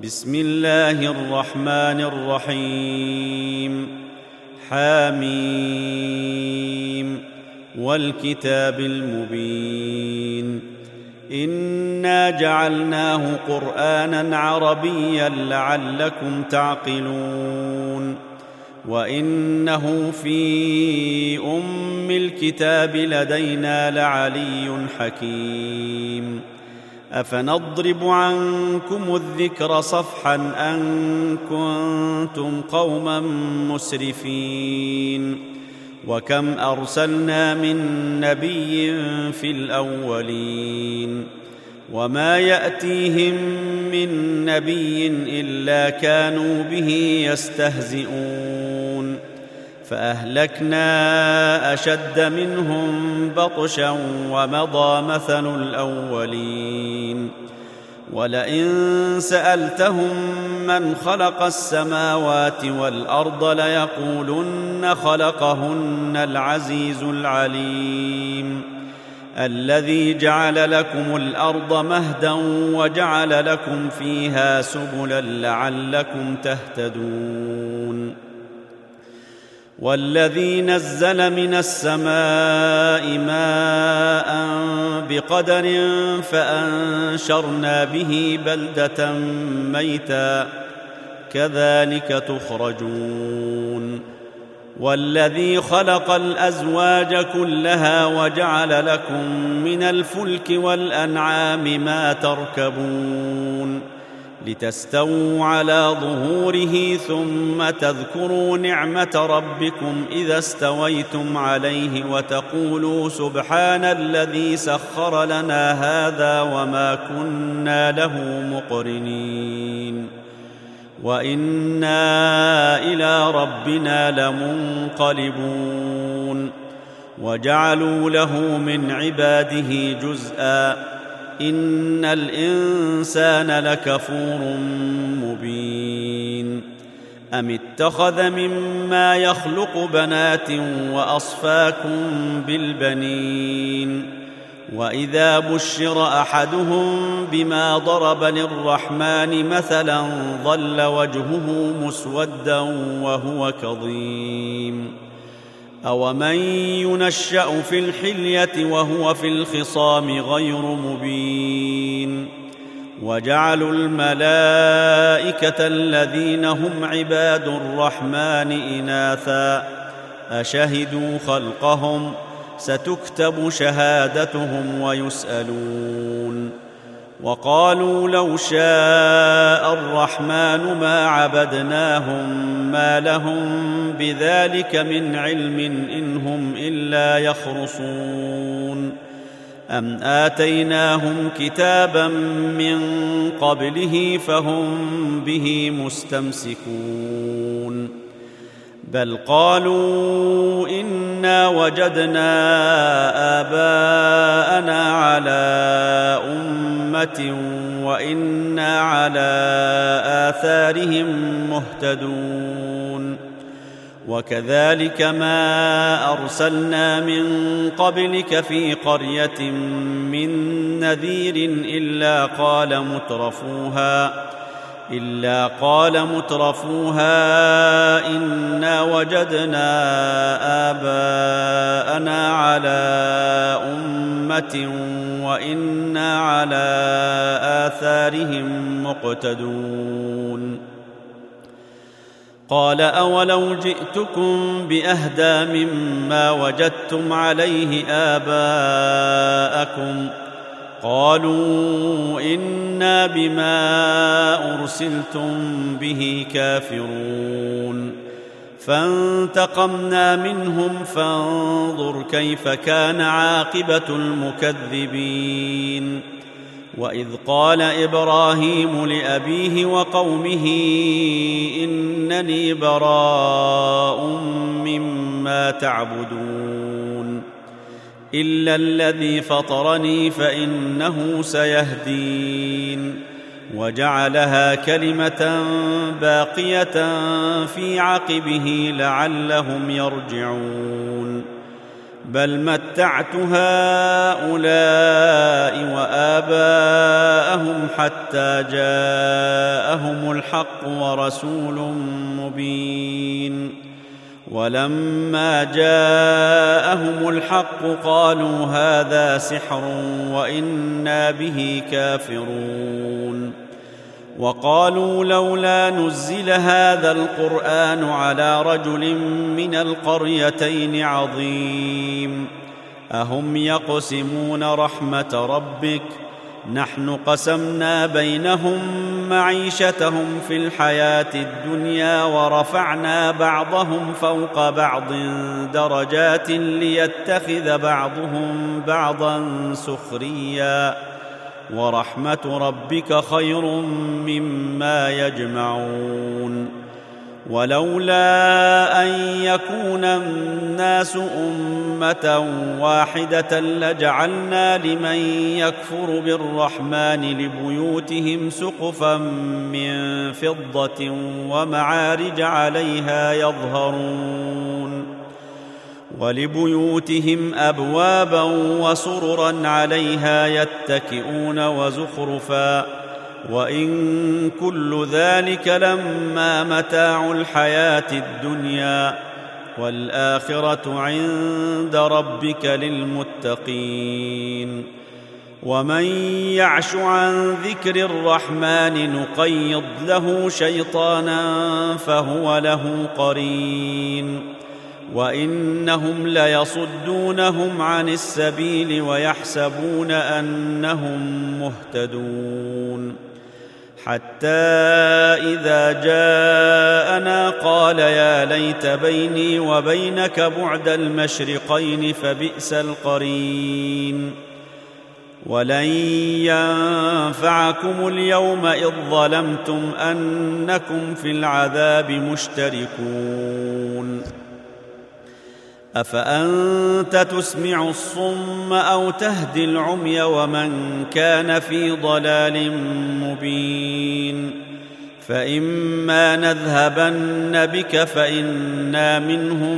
بسم الله الرحمن الرحيم. حميم والكتاب المبين. إنا جعلناه قرآنا عربيا لعلكم تعقلون. وإنه في أم الكتاب لدينا لعلي حكيم. أفنضرب عنكم الذكر صفحا أن كنتم قوما مسرفين. وكم أرسلنا من نبي في الأولين وما يأتيهم من نبي إلا كانوا به يستهزئون. فأهلكنا أشد منهم بطشا ومضى مثل الأولين. ولئن سألتهم من خلق السماوات والأرض ليقولن خلقهن العزيز العليم. الذي جعل لكم الأرض مهدا وجعل لكم فيها سبلا لعلكم تهتدون. والذي نزل من السماء ماء بقدر فأنشرنا به بلدة ميتا كذلك تخرجون. والذي خلق الأزواج كلها وجعل لكم من الفلك والأنعام ما تركبون لتستووا على ظهوره ثم تذكروا نعمة ربكم إذا استويتم عليه وتقولوا سبحان الذي سخر لنا هذا وما كنا له مقرنين وإنا إلى ربنا لمنقلبون. وجعلوا له من عباده جزءا إن الإنسان لكفور مبين. أم اتخذ مما يخلق بنات وأصفاكم بالبنين. وإذا بشر أحدهم بما ضرب للرحمن مثلا ظل وجهه مسودا وهو كظيم. أومن ينشأ في الحلية وهو في الخصام غير مبين. وجعلوا الملائكة الذين هم عباد الرحمن إناثا أشهدوا خلقهم ستكتب شهادتهم ويسألون. وقالوا لو شاء الرحمن ما عبدناهم ما لهم بذلك من علم إن هم إلا يخرصون. أم آتيناهم كتابا من قبله فهم به مستمسكون. بل قالوا إنا وجدنا آباءنا على أمة وإنا على آثارهم مهتدون. وكذلك ما أرسلنا من قبلك في قرية من نذير إلا قال مترفوها إنا وجدنا آباءنا على أمة وإنا على آثارهم مقتدون. قال أولو جئتكم بأهدى مما وجدتم عليه آباءكم قالوا إنا بما أرسلتم به كافرون. فانتقمنا منهم فانظر كيف كان عاقبة المكذبين. وإذ قال إبراهيم لأبيه وقومه إنني براء مما تعبدون إلا الذي فطرني فإنه سيهدين. وجعلها كلمة باقية في عقبه لعلهم يرجعون. بل متعت هؤلاء وآباءهم حتى جاءهم الحق ورسول مبين. ولما جاءهم الحق قالوا هذا سحر وإنا به كافرون. وقالوا لولا نزل هذا القرآن على رجل من القريتين عظيم. أهم يقسمون رحمة ربك؟ نحن قسمنا بينهم معيشتهم في الحياة الدنيا ورفعنا بعضهم فوق بعض درجات ليتخذ بعضهم بعضا سخريا ورحمة ربك خير مما يجمعون. ولولا أن يكون الناس أمة واحدة لجعلنا لمن يكفر بالرحمن لبيوتهم سقفا من فضة ومعارج عليها يظهرون ولبيوتهم أبوابا وسررا عليها يتكئون وزخرفا وإن كل ذلك لما متاع الحياة الدنيا والآخرة عند ربك للمتقين. ومن يعش عن ذكر الرحمن نقيض له شيطانا فهو له قرين وإنهم ليصدونهم عن السبيل ويحسبون أنهم مهتدون. حتى إذا جاءنا قال يا ليت بيني وبينك بعد المشرقين فبئس القرين. ولن ينفعكم اليوم إذ ظلمتم أنكم في العذاب مشتركون. أفأنت تسمع الصم أو تهدي العمي ومن كان في ضلال مبين. فإما نذهبن بك فإنا منهم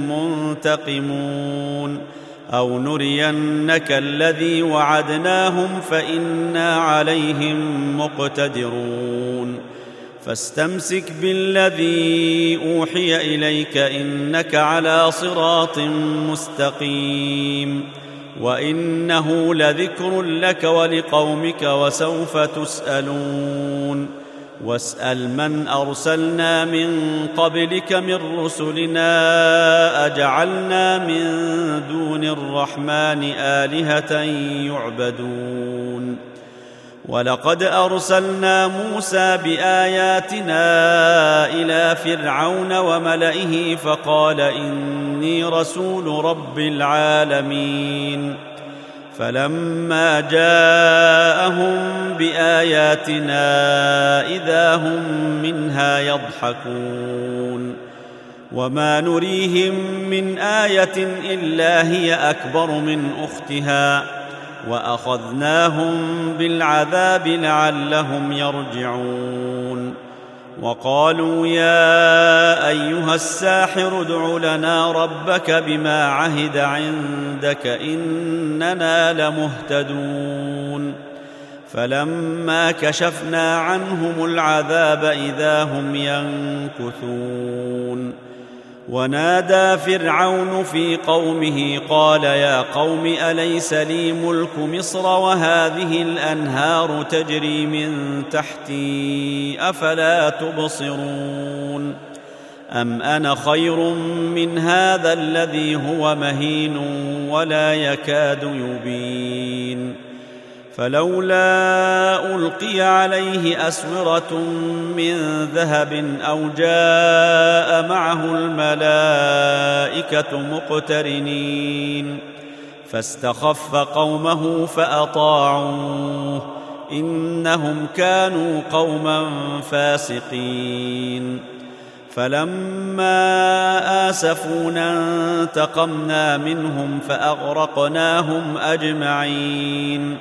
منتقمون أو نرينك الذي وعدناهم فإنا عليهم مقتدرون. فاستمسك بالذي أوحي إليك إنك على صراط مستقيم وإنه لذكر لك ولقومك وسوف تسألون. واسأل من أرسلنا من قبلك من رسلنا أجعلنا من دون الرحمن آلهة يعبدون. ولقد أرسلنا موسى بآياتنا إلى فرعون وملئه فقال إني رسول رب العالمين. فلما جاءهم بآياتنا إذا هم منها يضحكون. وما نريهم من آية إلا هي أكبر من أختها وأخذناهم بالعذاب لعلهم يرجعون. وقالوا يا أيها الساحر ادع لنا ربك بما عهد عندك إننا لمهتدون. فلما كشفنا عنهم العذاب إذا هم ينكثون. ونادى فرعون في قومه قال يا قوم أليس لي ملك مصر وهذه الأنهار تجري من تحتي أفلا تبصرون. أم أنا خير من هذا الذي هو مهين ولا يكاد يبين. فلولا ألقي عليه أسورة من ذهب أو جاء معه الملائكة مقترنين فاستخف قومه فأطاعوه إنهم كانوا قوما فاسقين. فلما آسفونا انتقمنا منهم فأغرقناهم أجمعين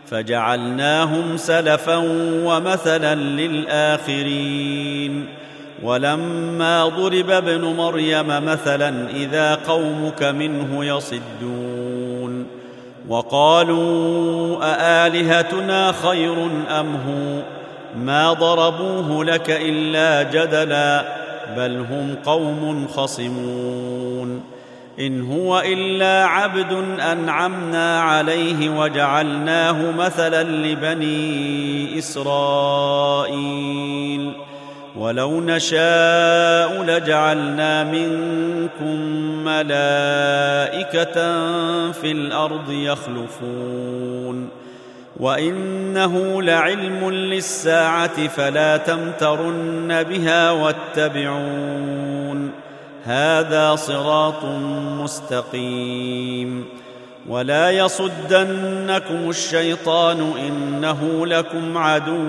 فجعلناهم سلفا ومثلا للآخرين. ولما ضرب ابن مريم مثلا إذا قومك منه يصدون وقالوا أآلهتنا خير أم هو ما ضربوه لك إلا جدلا بل هم قوم خصمون إن هو إلا عبد أنعمنا عليه وجعلناه مثلا لبني إسرائيل ولو نشاء لجعلنا منكم ملائكة في الأرض يخلفون وإنه لعلم للساعة فلا تمترن بها واتبعون هذا صراط مستقيم ولا يصدنكم الشيطان إنه لكم عدو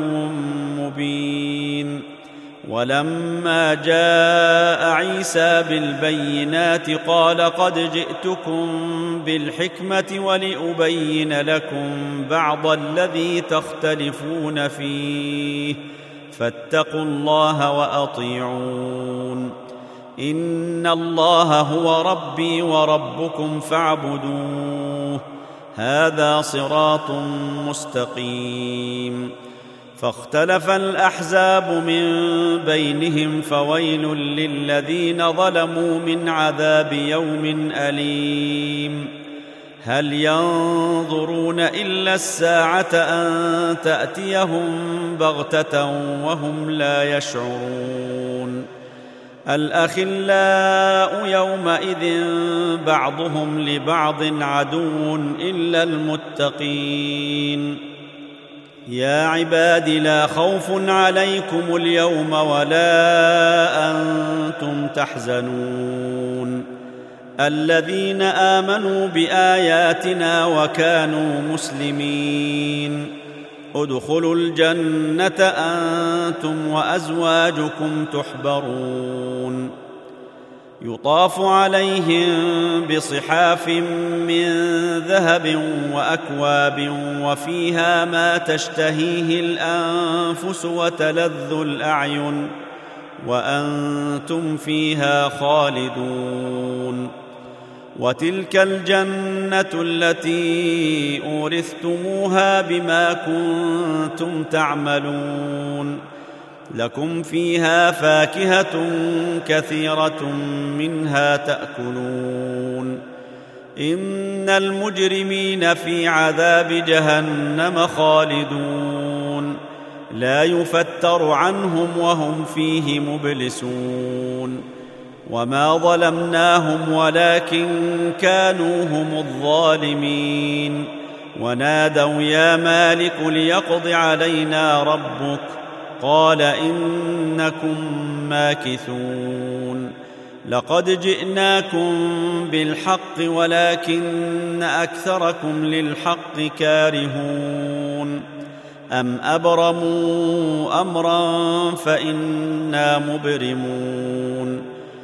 مبين ولما جاء عيسى بالبينات قال قد جئتكم بالحكمة ولأبين لكم بعض الذي تختلفون فيه فاتقوا الله وأطيعون إن الله هو ربي وربكم فاعبدوه هذا صراط مستقيم فاختلف الأحزاب من بينهم فويل للذين ظلموا من عذاب يوم أليم هل ينظرون إلا الساعة أن تأتيهم بغتة وهم لا يشعرون الأخلاء يومئذ بعضهم لبعض عدو إلا المتقين يا عباد لا خوف عليكم اليوم ولا أنتم تحزنون الذين آمنوا بآياتنا وكانوا مسلمين ادخلوا الجنة أنتم وأزواجكم تحبرون يطاف عليهم بصحاف من ذهب وأكواب وفيها ما تشتهيه الأنفس وتلذ الأعين وأنتم فيها خالدون وتلك الجنة التي أورثتموها بما كنتم تعملون لكم فيها فاكهة كثيرة منها تأكلون إن المجرمين في عذاب جهنم خالدون لا يفتر عنهم وهم فيه مبلسون وما ظلمناهم ولكن كانوا هم الظالمين ونادوا يا مالك ليقض علينا ربك قال إنكم ماكثون لقد جئناكم بالحق ولكن أكثركم للحق كارهون أم أبرموا أمرا فإنا مبرمون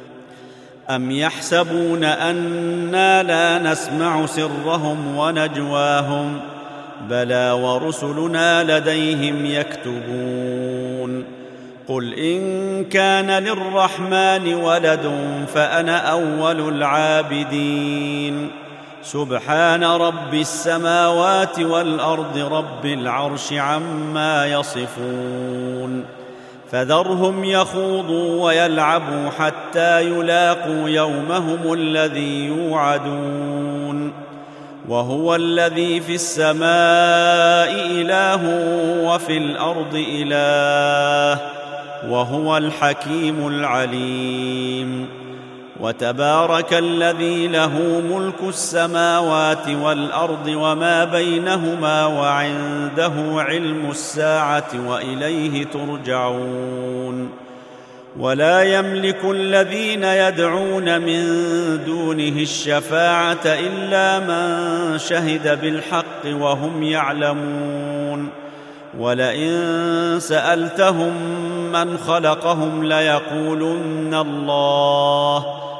أم يحسبون أنا لا نسمع سرهم ونجواهم بلى ورسلنا لديهم يكتبون قل إن كان للرحمن ولد فأنا أول العابدين سبحان رب السماوات والأرض رب العرش عما يصفون فذرهم يخوضوا ويلعبوا حتى يلاقوا يومهم الذي يوعدون وهو الذي في السماء إله وفي الأرض إله وهو الحكيم العليم وتبارك الذي له ملك السماوات والأرض وما بينهما وعنده علم الساعة وإليه ترجعون ولا يملك الذين يدعون من دونه الشفاعة إلا من شهد بالحق وهم يعلمون ولئن سألتهم من خلقهم ليقولن الله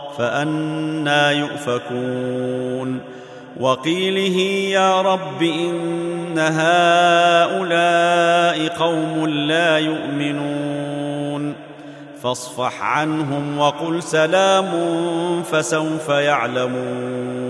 فأنى يؤفكون وقيله يا رب إن هؤلاء قوم لا يؤمنون فاصفح عنهم وقل سلام فسوف يعلمون